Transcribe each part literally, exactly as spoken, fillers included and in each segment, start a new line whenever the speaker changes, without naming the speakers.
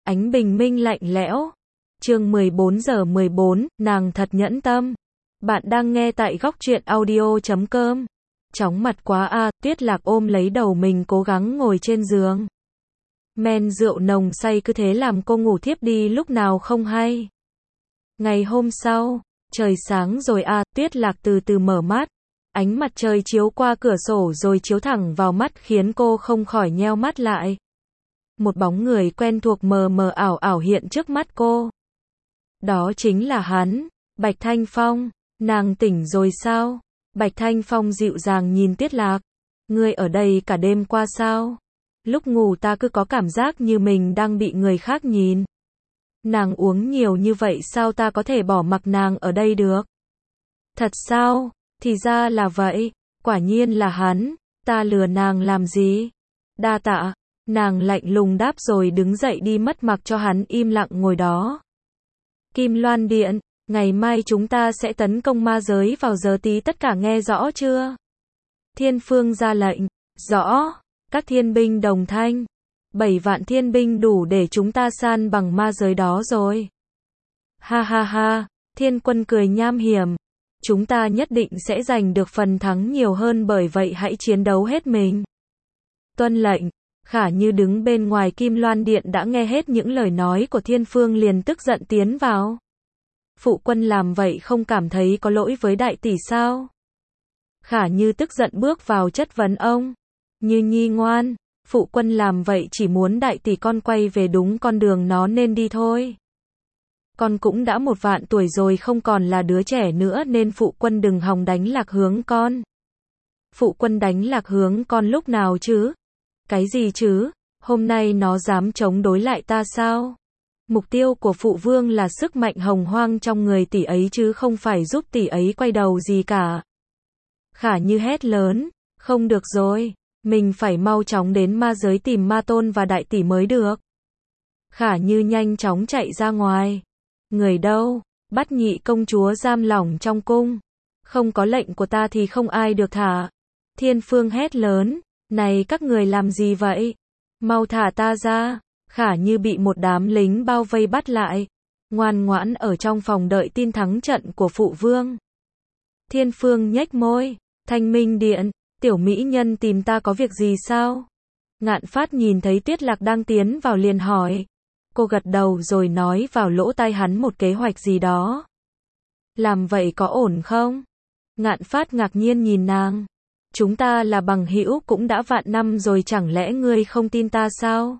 Ánh bình minh lạnh lẽo. Chương mười bốn giờ mười bốn, nàng thật nhẫn tâm. Bạn đang nghe tại góc truyện audio chấm com. Chóng mặt quá a, à, Tuyết Lạc ôm lấy đầu mình cố gắng ngồi trên giường. Men rượu nồng say cứ thế làm cô ngủ thiếp đi lúc nào không hay. Ngày hôm sau, trời sáng rồi a, à, Tuyết Lạc từ từ mở mắt. Ánh mặt trời chiếu qua cửa sổ rồi chiếu thẳng vào mắt khiến cô không khỏi nheo mắt lại. Một bóng người quen thuộc mờ mờ ảo ảo hiện trước mắt cô. Đó chính là hắn, Bạch Thanh Phong. Nàng tỉnh rồi sao? Bạch Thanh Phong dịu dàng nhìn Tuyết Lạc. Ngươi ở đây cả đêm qua sao? Lúc ngủ ta cứ có cảm giác như mình đang bị người khác nhìn. Nàng uống nhiều như vậy sao ta có thể bỏ mặc nàng ở đây được? Thật sao? Thì ra là vậy. Quả nhiên là hắn. Ta lừa nàng làm gì? Đa tạ. Nàng lạnh lùng đáp rồi đứng dậy đi mất mặc cho hắn im lặng ngồi đó. Kim Loan Điện, ngày mai chúng ta sẽ tấn công ma giới vào giờ tí, tất cả nghe rõ chưa? Thiên Phương ra lệnh. Rõ. Các thiên binh đồng thanh. Bảy vạn thiên binh đủ để chúng ta san bằng ma giới đó rồi. Ha ha ha, Thiên Quân cười nham hiểm. Chúng ta nhất định sẽ giành được phần thắng nhiều hơn, bởi vậy hãy chiến đấu hết mình. Tuân lệnh. Khả Như đứng bên ngoài Kim Loan Điện đã nghe hết những lời nói của Thiên Phương liền tức giận tiến vào. Phụ quân làm vậy không cảm thấy có lỗi với đại tỷ sao? Khả Như tức giận bước vào chất vấn ông. Như Nhi ngoan, phụ quân làm vậy chỉ muốn đại tỷ con quay về đúng con đường nó nên đi thôi. Con cũng đã một vạn tuổi rồi, không còn là đứa trẻ nữa, nên phụ quân đừng hòng đánh lạc hướng con. Phụ quân đánh lạc hướng con lúc nào chứ? Cái gì chứ? Hôm nay nó dám chống đối lại ta sao? Mục tiêu của phụ vương là sức mạnh hồng hoang trong người tỷ ấy chứ không phải giúp tỷ ấy quay đầu gì cả. Khả Như hét lớn, không được rồi, mình phải mau chóng đến ma giới tìm ma tôn và đại tỷ mới được. Khả Như nhanh chóng chạy ra ngoài. Người đâu? Bắt nhị công chúa giam lỏng trong cung. Không có lệnh của ta thì không ai được thả. Thiên Phương hét lớn. Này các người làm gì vậy? Mau thả ta ra. Khả Như bị một đám lính bao vây bắt lại. Ngoan ngoãn ở trong phòng đợi tin thắng trận của phụ vương. Thiên Phương nhếch môi. Thanh Minh Điện, tiểu mỹ nhân tìm ta có việc gì sao? Ngạn Phát nhìn thấy Tuyết Lạc đang tiến vào liền hỏi. Cô gật đầu rồi nói vào lỗ tai hắn một kế hoạch gì đó. Làm vậy có ổn không? Ngạn Phát ngạc nhiên nhìn nàng. Chúng ta là bằng hữu cũng đã vạn năm rồi, chẳng lẽ ngươi không tin ta sao?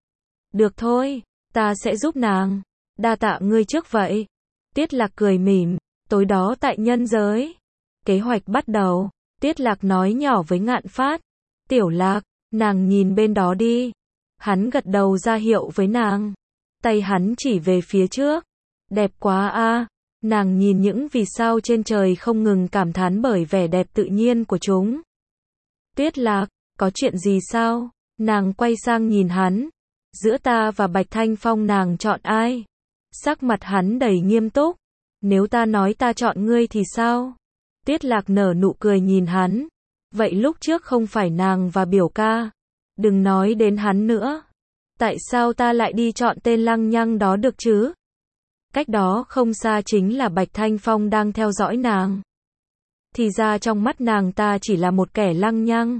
Được thôi, ta sẽ giúp nàng. Đa tạ ngươi trước vậy. Tuyết Lạc cười mỉm. Tối đó tại nhân giới. Kế hoạch bắt đầu. Tuyết Lạc nói nhỏ với Ngạn Phát. Tiểu Lạc, nàng nhìn bên đó đi. Hắn gật đầu ra hiệu với nàng. Tay hắn chỉ về phía trước. Đẹp quá a. Nàng nhìn những vì sao trên trời không ngừng cảm thán bởi vẻ đẹp tự nhiên của chúng. Tuyết Lạc, có chuyện gì sao? Nàng quay sang nhìn hắn. Giữa ta và Bạch Thanh Phong nàng chọn ai? Sắc mặt hắn đầy nghiêm túc. Nếu ta nói ta chọn ngươi thì sao? Tuyết Lạc nở nụ cười nhìn hắn. Vậy lúc trước không phải nàng và biểu ca? Đừng nói đến hắn nữa. Tại sao ta lại đi chọn tên lăng nhăng đó được chứ? Cách đó không xa chính là Bạch Thanh Phong đang theo dõi nàng. Thì ra trong mắt nàng ta chỉ là một kẻ lăng nhăng.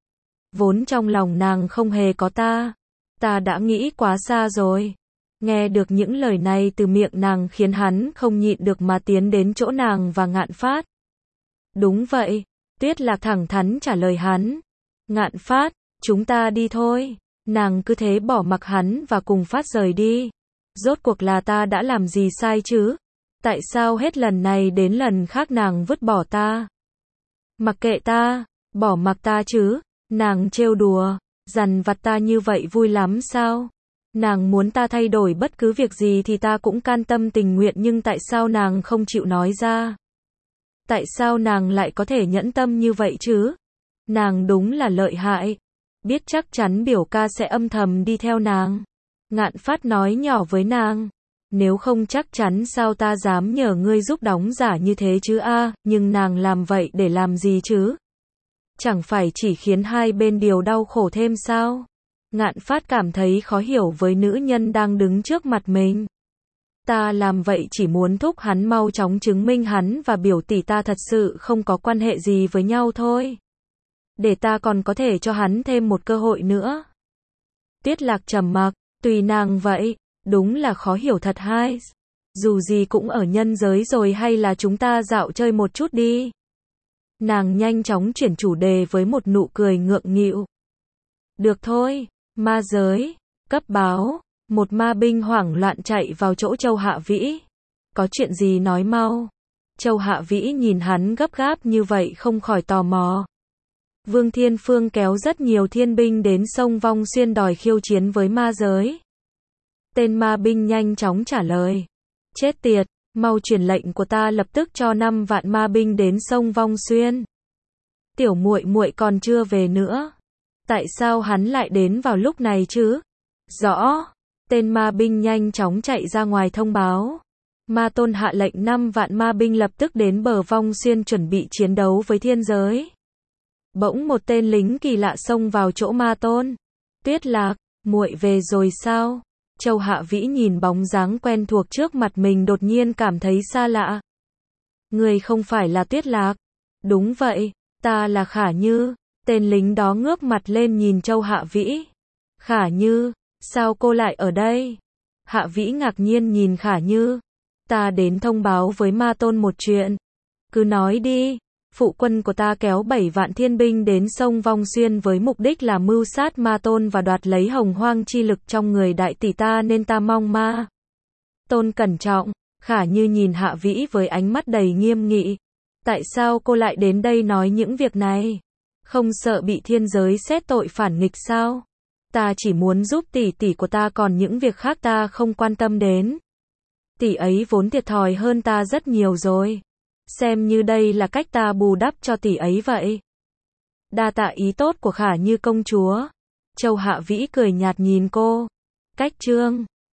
Vốn trong lòng nàng không hề có ta. Ta đã nghĩ quá xa rồi. Nghe được những lời này từ miệng nàng khiến hắn không nhịn được mà tiến đến chỗ nàng và Ngạn Phát. Đúng vậy. Tuyết Lạc thẳng thắn trả lời hắn. Ngạn Phát, chúng ta đi thôi. Nàng cứ thế bỏ mặc hắn và cùng Phát rời đi. Rốt cuộc là ta đã làm gì sai chứ? Tại sao hết lần này đến lần khác nàng vứt bỏ ta? Mặc kệ ta, bỏ mặc ta chứ? Nàng trêu đùa, dằn vặt ta như vậy vui lắm sao? Nàng muốn ta thay đổi bất cứ việc gì thì ta cũng can tâm tình nguyện, nhưng tại sao nàng không chịu nói ra? Tại sao nàng lại có thể nhẫn tâm như vậy chứ? Nàng đúng là lợi hại. Biết chắc chắn biểu ca sẽ âm thầm đi theo nàng. Ngạn Phát nói nhỏ với nàng. Nếu không chắc chắn sao ta dám nhờ ngươi giúp đóng giả như thế chứ a, à, nhưng nàng làm vậy để làm gì chứ? Chẳng phải chỉ khiến hai bên điều đau khổ thêm sao? Ngạn Phát cảm thấy khó hiểu với nữ nhân đang đứng trước mặt mình. Ta làm vậy chỉ muốn thúc hắn mau chóng chứng minh hắn và biểu tỷ ta thật sự không có quan hệ gì với nhau thôi. Để ta còn có thể cho hắn thêm một cơ hội nữa. Tuyết Lạc trầm mặc, tùy nàng vậy, đúng là khó hiểu thật hai. Dù gì cũng ở nhân giới rồi, hay là chúng ta dạo chơi một chút đi. Nàng nhanh chóng chuyển chủ đề với một nụ cười ngượng nghịu. Được thôi, ma giới, cấp báo, một ma binh hoảng loạn chạy vào chỗ Châu Hạ Vĩ. Có chuyện gì nói mau. Châu Hạ Vĩ nhìn hắn gấp gáp như vậy không khỏi tò mò. Vương Thiên Phương kéo rất nhiều thiên binh đến sông Vong Xuyên đòi khiêu chiến với ma giới. Tên ma binh nhanh chóng trả lời. Chết tiệt, mau truyền lệnh của ta lập tức cho năm vạn ma binh đến sông Vong Xuyên. Tiểu muội muội còn chưa về nữa. Tại sao hắn lại đến vào lúc này chứ? Rõ. Tên ma binh nhanh chóng chạy ra ngoài thông báo. Ma Tôn hạ lệnh năm vạn ma binh lập tức đến bờ Vong Xuyên chuẩn bị chiến đấu với thiên giới. Bỗng một tên lính kỳ lạ xông vào chỗ Ma Tôn. Tuyết Lạc, muội về rồi sao? Châu Hạ Vĩ nhìn bóng dáng quen thuộc trước mặt mình đột nhiên cảm thấy xa lạ. Người không phải là Tuyết Lạc? Đúng vậy, ta là Khả Như. Tên lính đó ngước mặt lên nhìn Châu Hạ Vĩ. Khả Như, sao cô lại ở đây? Hạ Vĩ ngạc nhiên nhìn Khả Như. Ta đến thông báo với Ma Tôn một chuyện. Cứ nói đi. Phụ quân của ta kéo bảy vạn thiên binh đến sông Vong Xuyên với mục đích là mưu sát Ma Tôn và đoạt lấy hồng hoang chi lực trong người đại tỷ ta, nên ta mong Ma Tôn cẩn trọng. Khả Như nhìn Hạ Vĩ với ánh mắt đầy nghiêm nghị. Tại sao cô lại đến đây nói những việc này? Không sợ bị thiên giới xét tội phản nghịch sao? Ta chỉ muốn giúp tỷ tỷ của ta, còn những việc khác ta không quan tâm đến. Tỷ ấy vốn thiệt thòi hơn ta rất nhiều rồi. Xem như đây là cách ta bù đắp cho tỷ ấy vậy. Đa tạ ý tốt của Khả Như công chúa. Châu Hạ Vĩ cười nhạt nhìn cô. Cách chương